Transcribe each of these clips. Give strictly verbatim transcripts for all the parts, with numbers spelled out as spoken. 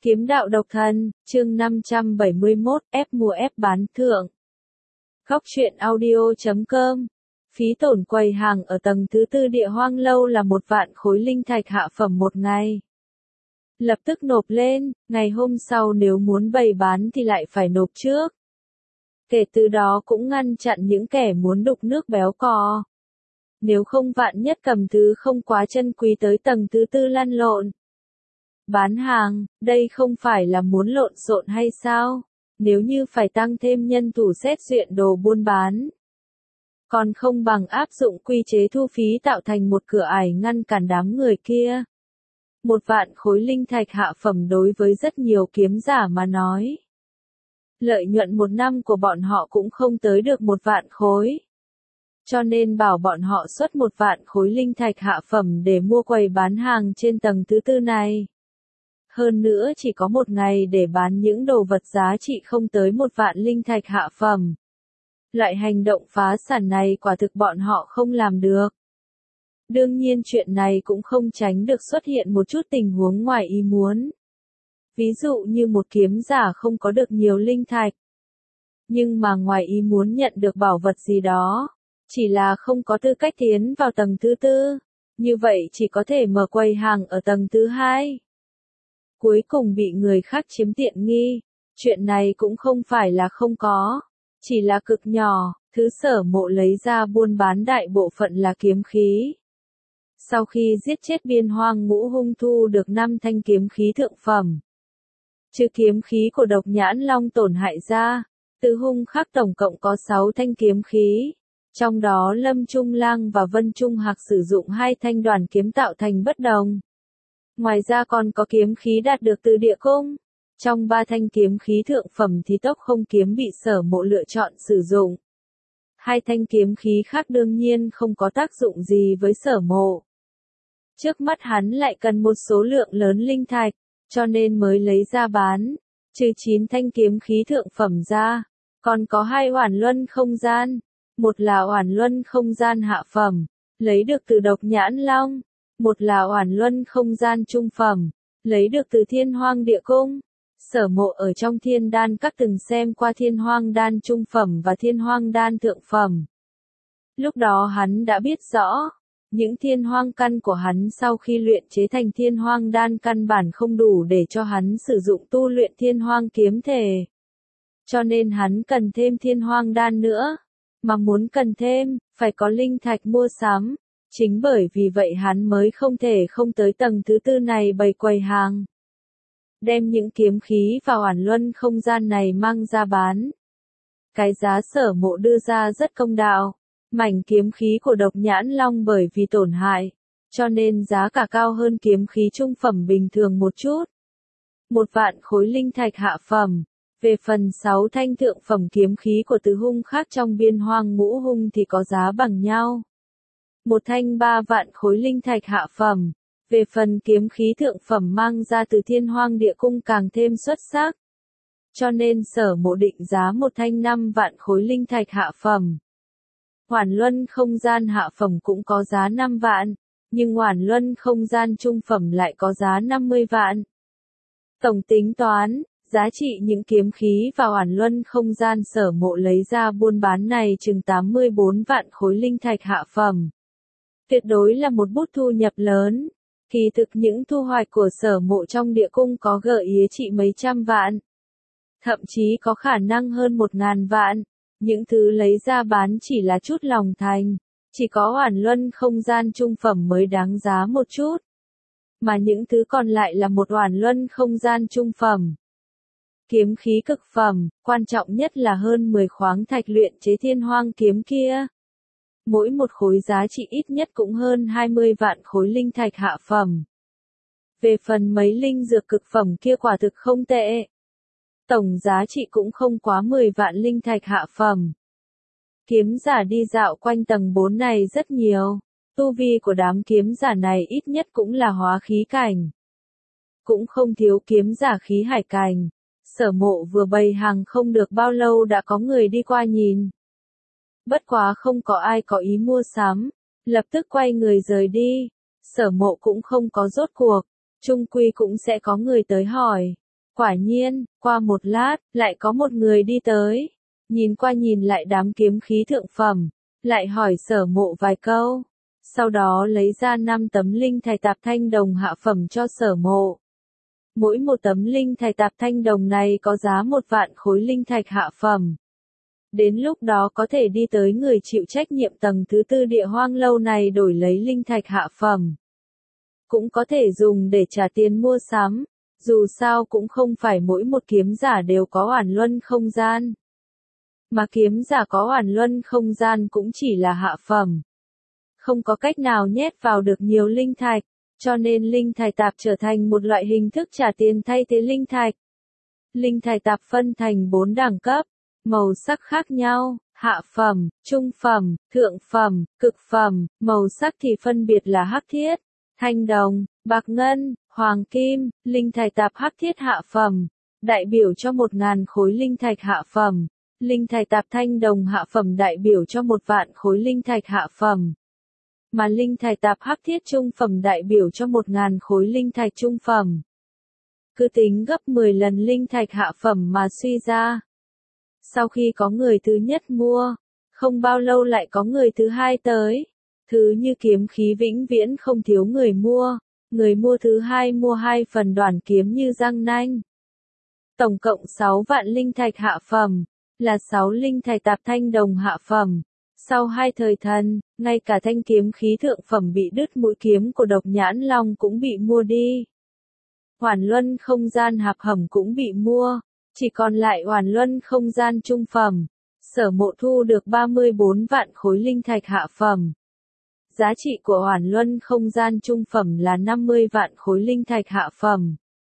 Kiếm đạo độc thân, chương năm trăm bảy mươi mốt, ép mua ép bán thượng. Góc truyện audio chấm com. Phí tổn quầy hàng ở tầng thứ tư Địa Hoang Lâu là một vạn khối linh thạch hạ phẩm một ngày. Lập tức nộp lên, ngày hôm sau nếu muốn bày bán thì lại phải nộp trước. Kể từ đó cũng ngăn chặn những kẻ muốn đục nước béo cò. Nếu không vạn nhất cầm thứ không quá chân quý tới tầng thứ tư lăn lộn. Bán hàng, đây không phải là muốn lộn xộn hay sao? Nếu như phải tăng thêm nhân thủ xét duyệt đồ buôn bán. Còn không bằng áp dụng quy chế thu phí tạo thành một cửa ải ngăn cản đám người kia. Một vạn khối linh thạch hạ phẩm đối với rất nhiều kiếm giả mà nói. Lợi nhuận một năm của bọn họ cũng không tới được một vạn khối. Cho nên bảo bọn họ xuất một vạn khối linh thạch hạ phẩm để mua quầy bán hàng trên tầng thứ tư này. Hơn nữa chỉ có một ngày để bán những đồ vật giá trị không tới một vạn linh thạch hạ phẩm. Loại hành động phá sản này quả thực bọn họ không làm được. Đương nhiên chuyện này cũng không tránh được xuất hiện một chút tình huống ngoài ý muốn. Ví dụ như một kiếm giả không có được nhiều linh thạch. Nhưng mà ngoài ý muốn nhận được bảo vật gì đó. Chỉ là không có tư cách tiến vào tầng thứ tư. Như vậy chỉ có thể mở quầy hàng ở tầng thứ hai. Cuối cùng bị người khác chiếm tiện nghi. Chuyện này cũng không phải là không có. Chỉ là cực nhỏ, thứ Sở Mộ lấy ra buôn bán đại bộ phận là kiếm khí. Sau khi giết chết Biên Hoang Ngũ Hung thu được năm thanh kiếm khí thượng phẩm. Trừ kiếm khí của Độc Nhãn Long tổn hại ra, Từ Hung Khắc tổng cộng có sáu thanh kiếm khí. Trong đó Lâm Trung Lang và Vân Trung Hạc sử dụng hai thanh đoàn kiếm tạo thành bất đồng. Ngoài ra còn có kiếm khí đạt được từ địa cung. Trong ba thanh kiếm khí thượng phẩm thì Tốc Không kiếm bị Sở Mộ lựa chọn sử dụng. Hai thanh kiếm khí khác đương nhiên không có tác dụng gì với Sở Mộ. Trước mắt hắn lại cần một số lượng lớn linh thạch, cho nên mới lấy ra bán. Trừ chín thanh kiếm khí thượng phẩm ra, còn có hai oản luân không gian. Một là oản luân không gian hạ phẩm, lấy được từ Độc Nhãn Long. Một là oản luân không gian trung phẩm, lấy được từ Thiên Hoang Địa Cung. Sở Mộ ở trong Thiên Đan Các từng xem qua Thiên Hoang Đan trung phẩm và Thiên Hoang Đan thượng phẩm. Lúc đó hắn đã biết rõ, những Thiên Hoang căn của hắn sau khi luyện chế thành Thiên Hoang Đan căn bản không đủ để cho hắn sử dụng tu luyện Thiên Hoang kiếm thể. Cho nên hắn cần thêm Thiên Hoang Đan nữa, mà muốn cần thêm, phải có linh thạch mua sắm. Chính bởi vì vậy hắn mới không thể không tới tầng thứ tư này bày quầy hàng. Đem những kiếm khí vào oản luân không gian này mang ra bán. Cái giá Sở Mộ đưa ra rất công đạo. Mảnh kiếm khí của Độc Nhãn Long bởi vì tổn hại, cho nên giá cả cao hơn kiếm khí trung phẩm bình thường một chút. Một vạn khối linh thạch hạ phẩm. Về phần sáu thanh thượng phẩm kiếm khí của Từ Hung khác trong Biên Hoang Ngũ Hung thì có giá bằng nhau. Một thanh ba vạn khối linh thạch hạ phẩm. Về phần kiếm khí thượng phẩm mang ra từ Thiên Hoang Địa Cung càng thêm xuất sắc. Cho nên Sở Mộ định giá một thanh năm vạn khối linh thạch hạ phẩm. Oản luân không gian hạ phẩm cũng có giá năm vạn, nhưng oản luân không gian trung phẩm lại có giá năm mươi vạn. Tổng tính toán, giá trị những kiếm khí và oản luân không gian Sở Mộ lấy ra buôn bán này chừng tám mươi bốn vạn khối linh thạch hạ phẩm. Tuyệt đối là một bút thu nhập lớn. Kỳ thực những thu hoạch của Sở Mộ trong địa cung có gợi ý trị mấy trăm vạn. Thậm chí có khả năng hơn một ngàn vạn. Những thứ lấy ra bán chỉ là chút lòng thành. Chỉ có oản luân không gian trung phẩm mới đáng giá một chút. Mà những thứ còn lại là một oản luân không gian trung phẩm. Kiếm khí cực phẩm, quan trọng nhất là hơn mười khoáng thạch luyện chế Thiên Hoang kiếm kia. Mỗi một khối giá trị ít nhất cũng hơn hai mươi vạn khối linh thạch hạ phẩm. Về phần mấy linh dược cực phẩm kia quả thực không tệ. Tổng giá trị cũng không quá mười vạn linh thạch hạ phẩm. Kiếm giả đi dạo quanh tầng bốn này rất nhiều. Tu vi của đám kiếm giả này ít nhất cũng là hóa khí cảnh. Cũng không thiếu kiếm giả khí hải cảnh. Sở Mộ vừa bày hàng không được bao lâu đã có người đi qua nhìn. Bất quá không có ai có ý mua sắm, lập tức quay người rời đi. Sở Mộ cũng không có rốt cuộc, chung quy cũng sẽ có người tới hỏi. Quả nhiên, qua một lát, lại có một người đi tới. Nhìn qua nhìn lại đám kiếm khí thượng phẩm, lại hỏi Sở Mộ vài câu. Sau đó lấy ra năm tấm linh thạch tạp thanh đồng hạ phẩm cho Sở Mộ. Mỗi một tấm linh thạch tạp thanh đồng này có giá một vạn khối linh thạch hạ phẩm. Đến lúc đó có thể đi tới người chịu trách nhiệm tầng thứ tư địa hoang lâu này đổi lấy linh thạch hạ phẩm. Cũng có thể dùng để trả tiền mua sắm. Dù sao cũng không phải mỗi một kiếm giả đều có oản luân không gian. Mà kiếm giả có oản luân không gian cũng chỉ là hạ phẩm. Không có cách nào nhét vào được nhiều linh thạch, cho nên linh thạch tạp trở thành một loại hình thức trả tiền thay thế linh thạch. Linh thạch tạp phân thành bốn đẳng cấp, màu sắc khác nhau, hạ phẩm, trung phẩm, thượng phẩm, cực phẩm, màu sắc thì phân biệt là hắc thiết, thanh đồng, bạc ngân, hoàng kim. Linh thạch tạp hắc thiết hạ phẩm, đại biểu cho một ngàn khối linh thạch hạ phẩm. Linh thạch tạp thanh đồng hạ phẩm đại biểu cho một vạn khối linh thạch hạ phẩm. Mà linh thạch tạp hắc thiết trung phẩm đại biểu cho một ngàn khối linh thạch trung phẩm. Cứ tính gấp mười lần linh thạch hạ phẩm mà suy ra. Sau khi có người thứ nhất mua, không bao lâu lại có người thứ hai tới. Thứ như kiếm khí vĩnh viễn không thiếu người mua. Người mua thứ hai mua hai phần đoàn kiếm như răng nanh. Tổng cộng sáu vạn linh thạch hạ phẩm, là sáu linh thạch tạp thanh đồng hạ phẩm. Sau hai thời thần, ngay cả thanh kiếm khí thượng phẩm bị đứt mũi kiếm của Độc Nhãn Long cũng bị mua đi. Oản luân không gian hạp hầm cũng bị mua, chỉ còn lại oản luân không gian trung phẩm. Sở Mộ thu được ba mươi bốn vạn khối linh thạch hạ phẩm. Giá trị của oản luân không gian trung phẩm là năm mươi vạn khối linh thạch hạ phẩm.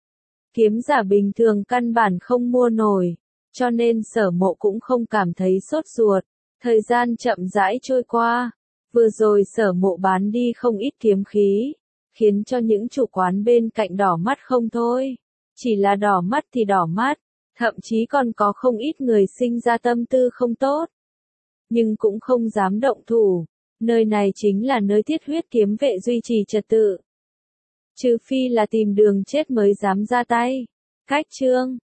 Kiếm giả bình thường căn bản không mua nổi, cho nên Sở Mộ cũng không cảm thấy sốt ruột. Thời gian chậm rãi trôi qua, vừa rồi Sở Mộ bán đi không ít kiếm khí, khiến cho những chủ quán bên cạnh đỏ mắt không thôi. Chỉ là đỏ mắt thì đỏ mắt, thậm chí còn có không ít người sinh ra tâm tư không tốt. Nhưng cũng không dám động thủ, nơi này chính là nơi thiết huyết kiếm vệ duy trì trật tự. Trừ phi là tìm đường chết mới dám ra tay. Cách chương